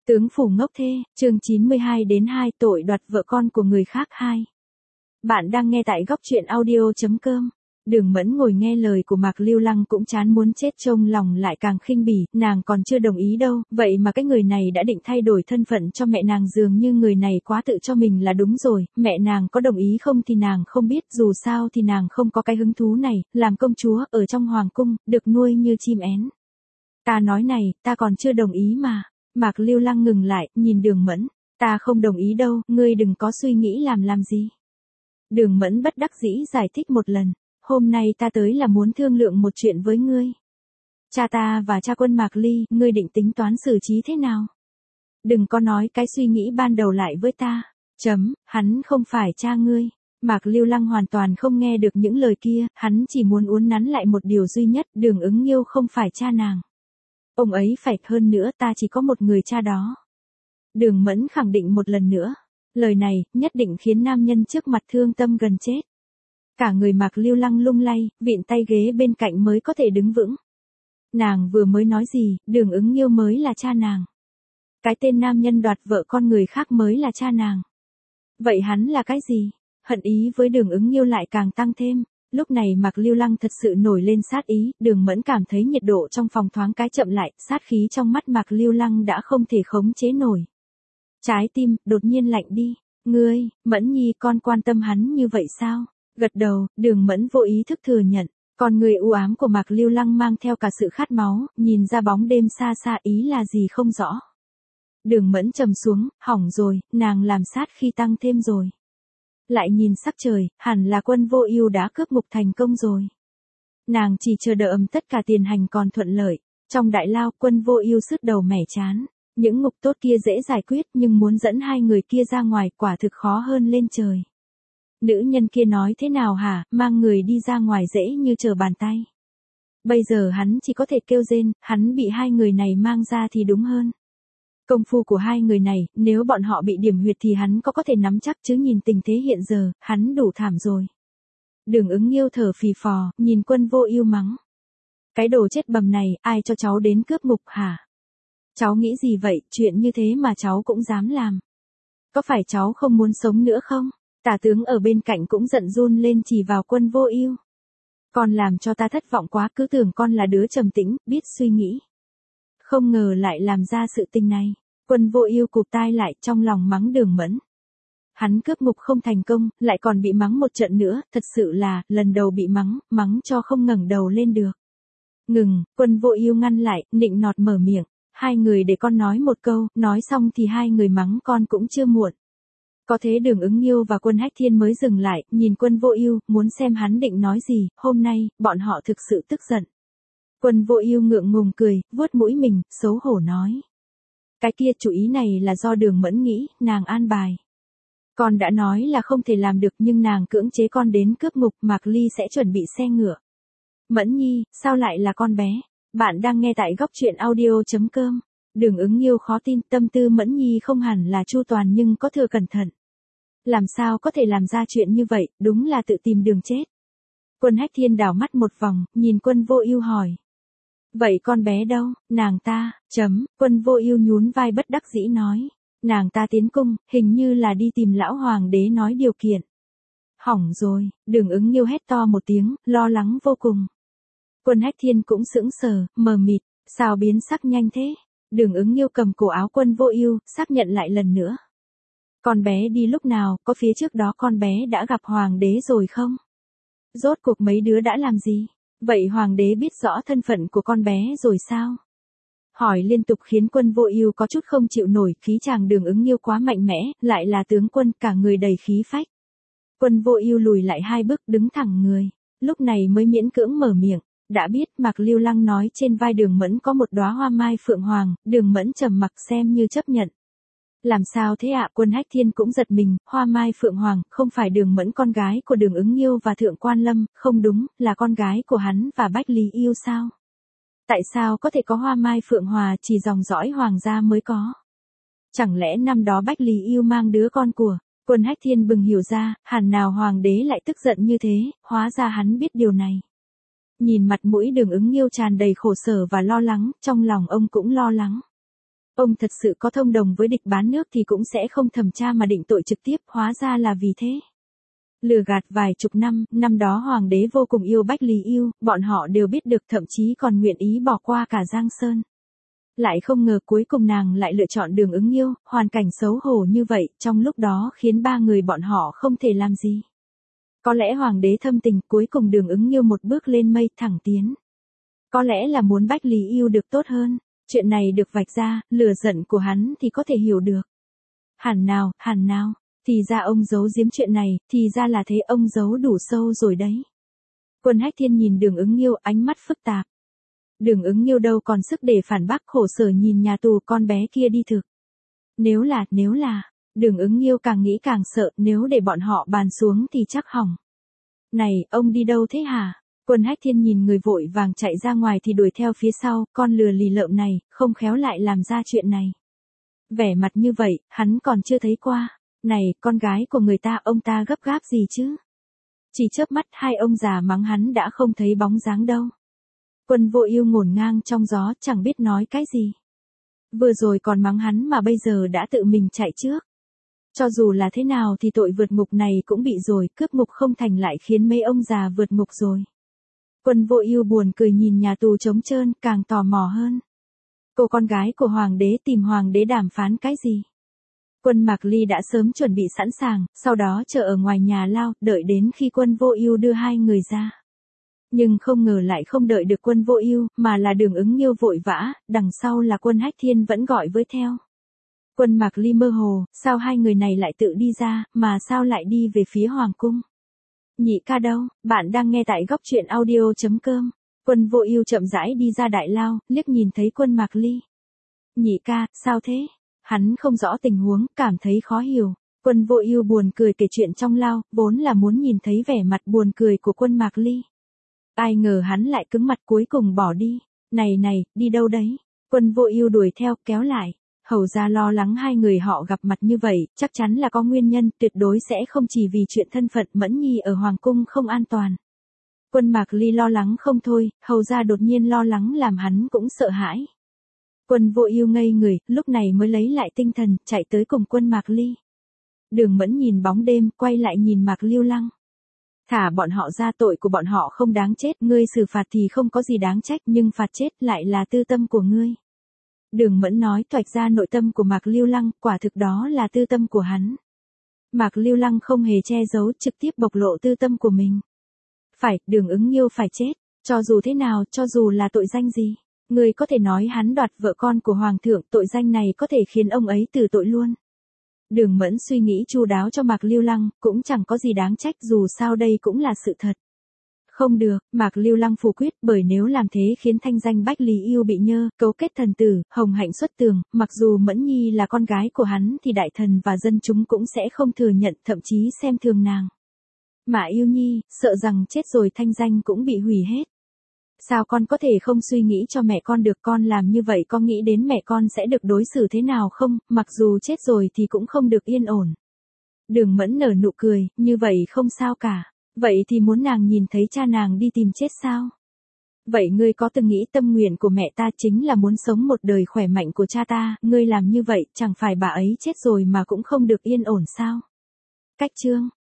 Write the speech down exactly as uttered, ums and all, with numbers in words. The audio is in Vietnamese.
Tướng phủ ngốc thê, chương chín mươi hai đến hai tội đoạt vợ con của người khác hai. Bạn đang nghe tại góc truyện audio.com. Đường Mẫn ngồi nghe lời của Mạc Lưu Lăng cũng chán muốn chết, trông lòng lại càng khinh bỉ, nàng còn chưa đồng ý đâu, vậy mà cái người này đã định thay đổi thân phận cho mẹ nàng, dường như người này quá tự cho mình là đúng rồi, mẹ nàng có đồng ý không thì nàng không biết, dù sao thì nàng không có cái hứng thú này, làm công chúa ở trong hoàng cung, được nuôi như chim én. Ta nói này, ta còn chưa đồng ý mà. Mạc Lưu Lăng ngừng lại, nhìn Đường Mẫn, ta không đồng ý đâu, ngươi đừng có suy nghĩ làm làm gì. Đường Mẫn bất đắc dĩ giải thích một lần, hôm nay ta tới là muốn thương lượng một chuyện với ngươi. Cha ta và cha Quân Mạc Ly, ngươi định tính toán xử trí thế nào? Đừng có nói cái suy nghĩ ban đầu lại với ta. Chấm, hắn không phải cha ngươi. Mạc Lưu Lăng hoàn toàn không nghe được những lời kia, hắn chỉ muốn uốn nắn lại một điều duy nhất, Đường Ứng Nghiêu không phải cha nàng. Ông ấy phải, hơn nữa ta chỉ có một người cha đó. Đường Mẫn khẳng định một lần nữa. Lời này, nhất định khiến nam nhân trước mặt thương tâm gần chết. Cả người Mạc Lưu Lăng lung lay, vịn tay ghế bên cạnh mới có thể đứng vững. Nàng vừa mới nói gì, Đường Ứng Nghiêu mới là cha nàng. Cái tên nam nhân đoạt vợ con người khác mới là cha nàng. Vậy hắn là cái gì? Hận ý với Đường Ứng Nghiêu lại càng tăng thêm. Lúc này Mạc Lưu Lăng thật sự nổi lên sát ý, Đường Mẫn cảm thấy nhiệt độ trong phòng thoáng cái chậm lại, sát khí trong mắt Mạc Lưu Lăng đã không thể khống chế nổi. Trái tim, đột nhiên lạnh đi, ngươi, Mẫn Nhi con quan tâm hắn như vậy sao? Gật đầu, Đường Mẫn vô ý thức thừa nhận, còn người u ám của Mạc Lưu Lăng mang theo cả sự khát máu, nhìn ra bóng đêm xa xa ý là gì không rõ. Đường Mẫn trầm xuống, hỏng rồi, nàng làm sát khi tăng thêm rồi. Lại nhìn sắc trời, hẳn là Quân Vô Ưu đã cướp ngục thành công rồi. Nàng chỉ chờ đợi ầm tất cả tiền hành còn thuận lợi. Trong đại lao, Quân Vô Ưu sứt đầu mẻ chán. Những ngục tốt kia dễ giải quyết, nhưng muốn dẫn hai người kia ra ngoài quả thực khó hơn lên trời. Nữ nhân kia nói thế nào hả, mang người đi ra ngoài dễ như trở bàn tay. Bây giờ hắn chỉ có thể kêu rên, hắn bị hai người này mang ra thì đúng hơn. Công phu của hai người này, nếu bọn họ bị điểm huyệt thì hắn có có thể nắm chắc, chứ nhìn tình thế hiện giờ, hắn đủ thảm rồi. Đường Ứng Nghiêu thở phì phò, nhìn Quân Vô Ưu mắng. Cái đồ chết bầm này, ai cho cháu đến cướp ngục hả? Cháu nghĩ gì vậy, chuyện như thế mà cháu cũng dám làm. Có phải cháu không muốn sống nữa không? Tả tướng ở bên cạnh cũng giận run lên chỉ vào Quân Vô Ưu. Con làm cho ta thất vọng quá, cứ tưởng con là đứa trầm tĩnh, biết suy nghĩ. Không ngờ lại làm ra sự tình này. Quân Vô Ưu cụp tai lại, trong lòng mắng Đường Mẫn. Hắn cướp ngục không thành công, lại còn bị mắng một trận nữa, thật sự là, lần đầu bị mắng, mắng cho không ngẩng đầu lên được. Ngừng, Quân Vô Ưu ngăn lại, nịnh nọt mở miệng, hai người để con nói một câu, nói xong thì hai người mắng con cũng chưa muộn. Có thế Đường Ứng Nghiêu và Quân Hách Thiên mới dừng lại, nhìn Quân Vô Ưu, muốn xem hắn định nói gì, hôm nay, bọn họ thực sự tức giận. Quân Vô Ưu ngượng ngùng cười, vuốt mũi mình, xấu hổ nói. Cái kia chủ ý này là do Đường Mẫn nghĩ, nàng an bài. Con đã nói là không thể làm được, nhưng nàng cưỡng chế con đến cướp ngục, Mạc Ly sẽ chuẩn bị xe ngựa. Mẫn Nhi, sao lại là con bé? Bạn đang nghe tại góc truyện audio.com. Đường Ứng Nghiêu khó tin, tâm tư Mẫn Nhi không hẳn là chu toàn nhưng có thừa cẩn thận. Làm sao có thể làm ra chuyện như vậy, đúng là tự tìm đường chết. Quân Hách Thiên đảo mắt một vòng, nhìn Quân Vô Ưu hỏi. Vậy con bé đâu, nàng ta, chấm, Quân Vô Ưu nhún vai bất đắc dĩ nói. Nàng ta tiến cung, hình như là đi tìm lão hoàng đế nói điều kiện. Hỏng rồi, Đường Ứng Nghiêu hét to một tiếng, lo lắng vô cùng. Quân Hách Thiên cũng sững sờ, mờ mịt, sao biến sắc nhanh thế? Đường Ứng Nghiêu cầm cổ áo Quân Vô Ưu, xác nhận lại lần nữa. Con bé đi lúc nào, có phía trước đó con bé đã gặp hoàng đế rồi không? Rốt cuộc mấy đứa đã làm gì? Vậy hoàng đế biết rõ thân phận của con bé rồi sao? Hỏi liên tục khiến Quân Vô Ưu có chút không chịu nổi, khí chàng Đường Ứng Nghiêu quá mạnh mẽ, lại là tướng quân, cả người đầy khí phách. Quân Vô Ưu lùi lại hai bước, đứng thẳng người, lúc này mới miễn cưỡng mở miệng, đã biết, Mạc Lưu Lăng nói trên vai Đường Mẫn có một đóa hoa mai phượng hoàng, Đường Mẫn trầm mặc xem như chấp nhận. Làm sao thế ạ? Quân Hách Thiên cũng giật mình, hoa mai phượng hoàng, không phải Đường Mẫn con gái của Đường Ứng Nghiêu và Thượng Quan Lâm, không đúng, là con gái của hắn và Bách Lý Yêu sao? Tại sao có thể có hoa mai phượng hòa, chỉ dòng dõi hoàng gia mới có? Chẳng lẽ năm đó Bách Lý Yêu mang đứa con của? Quân Hách Thiên bừng hiểu ra, hẳn nào hoàng đế lại tức giận như thế, hóa ra hắn biết điều này. Nhìn mặt mũi Đường Ứng Nghiêu tràn đầy khổ sở và lo lắng, trong lòng ông cũng lo lắng. Ông thật sự có thông đồng với địch bán nước thì cũng sẽ không thẩm tra mà định tội trực tiếp, hóa ra là vì thế. Lừa gạt vài chục năm, năm đó hoàng đế vô cùng yêu Bách Lý Yêu, bọn họ đều biết được, thậm chí còn nguyện ý bỏ qua cả Giang Sơn. Lại không ngờ cuối cùng nàng lại lựa chọn Đường Ứng Yêu, hoàn cảnh xấu hổ như vậy, trong lúc đó khiến ba người bọn họ không thể làm gì. Có lẽ hoàng đế thâm tình, cuối cùng Đường Ứng Yêu một bước lên mây thẳng tiến. Có lẽ là muốn Bách Lý Yêu được tốt hơn, chuyện này được vạch ra, lửa giận của hắn thì có thể hiểu được. Hẳn nào, hẳn nào, thì ra ông giấu giếm chuyện này, thì ra là thế, ông giấu đủ sâu rồi đấy. Quân Hách Thiên nhìn Đường Ứng Yêu, ánh mắt phức tạp. Đường Ứng Yêu đâu còn sức để phản bác, khổ sở nhìn nhà tù con bé kia đi thực. Nếu là, nếu là, Đường Ứng Yêu càng nghĩ càng sợ, nếu để bọn họ bàn xuống thì chắc hỏng. Này, ông đi đâu thế hả? Quân Hách Thiên nhìn người vội vàng chạy ra ngoài thì đuổi theo phía sau, con lừa lì lợm này, không khéo lại làm ra chuyện này. Vẻ mặt như vậy, hắn còn chưa thấy qua. Này, con gái của người ta, ông ta gấp gáp gì chứ? Chỉ chớp mắt hai ông già mắng hắn đã không thấy bóng dáng đâu. Quân Vô Ưu ngổn ngang trong gió, chẳng biết nói cái gì. Vừa rồi còn mắng hắn mà bây giờ đã tự mình chạy trước. Cho dù là thế nào thì tội vượt ngục này cũng bị rồi, cướp ngục không thành lại khiến mấy ông già vượt ngục rồi. Quân Vô Ưu buồn cười nhìn nhà tù trống trơn, càng tò mò hơn. Cô con gái của hoàng đế tìm hoàng đế đàm phán cái gì? Quân Mạc Ly đã sớm chuẩn bị sẵn sàng, sau đó chờ ở ngoài nhà lao, đợi đến khi Quân Vô Ưu đưa hai người ra. Nhưng không ngờ lại không đợi được Quân Vô Ưu, mà là Đường Ứng Yêu vội vã, đằng sau là Quân Hách Thiên vẫn gọi với theo. Quân Mạc Ly mơ hồ, sao hai người này lại tự đi ra, mà sao lại đi về phía hoàng cung? Nhị ca đâu? Bạn đang nghe tại góc truyện audio chấm com. Quân Vô Ưu chậm rãi đi ra đại lao, liếc nhìn thấy Quân Mạc Ly. Nhị ca, sao thế? Hắn không rõ tình huống, cảm thấy khó hiểu. Quân Vô Ưu buồn cười kể chuyện trong lao, vốn là muốn nhìn thấy vẻ mặt buồn cười của Quân Mạc Ly. Ai ngờ hắn lại cứng mặt cuối cùng bỏ đi. Này này, đi đâu đấy? Quân Vô Ưu đuổi theo, kéo lại. Hầu ra lo lắng hai người họ gặp mặt như vậy, chắc chắn là có nguyên nhân, tuyệt đối sẽ không chỉ vì chuyện thân phận Mẫn Nhi ở hoàng cung không an toàn. Quân Mạc Ly lo lắng không thôi, hầu ra đột nhiên lo lắng làm hắn cũng sợ hãi. Quân Vô Ưu ngây người, lúc này mới lấy lại tinh thần, chạy tới cùng Quân Mạc Ly. Đường Mẫn nhìn bóng đêm, quay lại nhìn Mạc Lưu Lăng. Thả bọn họ ra, tội của bọn họ không đáng chết, ngươi xử phạt thì không có gì đáng trách, nhưng phạt chết lại là tư tâm của ngươi. Đường Mẫn nói toạch ra nội tâm của Mạc Lưu Lăng, quả thực đó là tư tâm của hắn. Mạc Lưu Lăng không hề che giấu, trực tiếp bộc lộ tư tâm của mình. Phải, Đường Ứng Yêu phải chết, cho dù thế nào, cho dù là tội danh gì. Người có thể nói hắn đoạt vợ con của hoàng thượng, tội danh này có thể khiến ông ấy từ tội luôn. Đường Mẫn suy nghĩ chu đáo cho Mạc Lưu Lăng, cũng chẳng có gì đáng trách, dù sao đây cũng là sự thật. Không được, Mạc Lưu Lăng phủ quyết, bởi nếu làm thế khiến thanh danh Bách Lý Yêu bị nhơ, cấu kết thần tử, hồng hạnh xuất tường, mặc dù Mẫn Nhi là con gái của hắn thì đại thần và dân chúng cũng sẽ không thừa nhận, thậm chí xem thường nàng. Mà Yêu Nhi, sợ rằng chết rồi thanh danh cũng bị hủy hết. Sao con có thể không suy nghĩ cho mẹ con được, con làm như vậy con nghĩ đến mẹ con sẽ được đối xử thế nào không, mặc dù chết rồi thì cũng không được yên ổn. Đường Mẫn nở nụ cười, như vậy không sao cả. Vậy thì muốn nàng nhìn thấy cha nàng đi tìm chết sao? Vậy ngươi có từng nghĩ tâm nguyện của mẹ ta chính là muốn sống một đời khỏe mạnh của cha ta, ngươi làm như vậy chẳng phải bà ấy chết rồi mà cũng không được yên ổn sao? Cách chương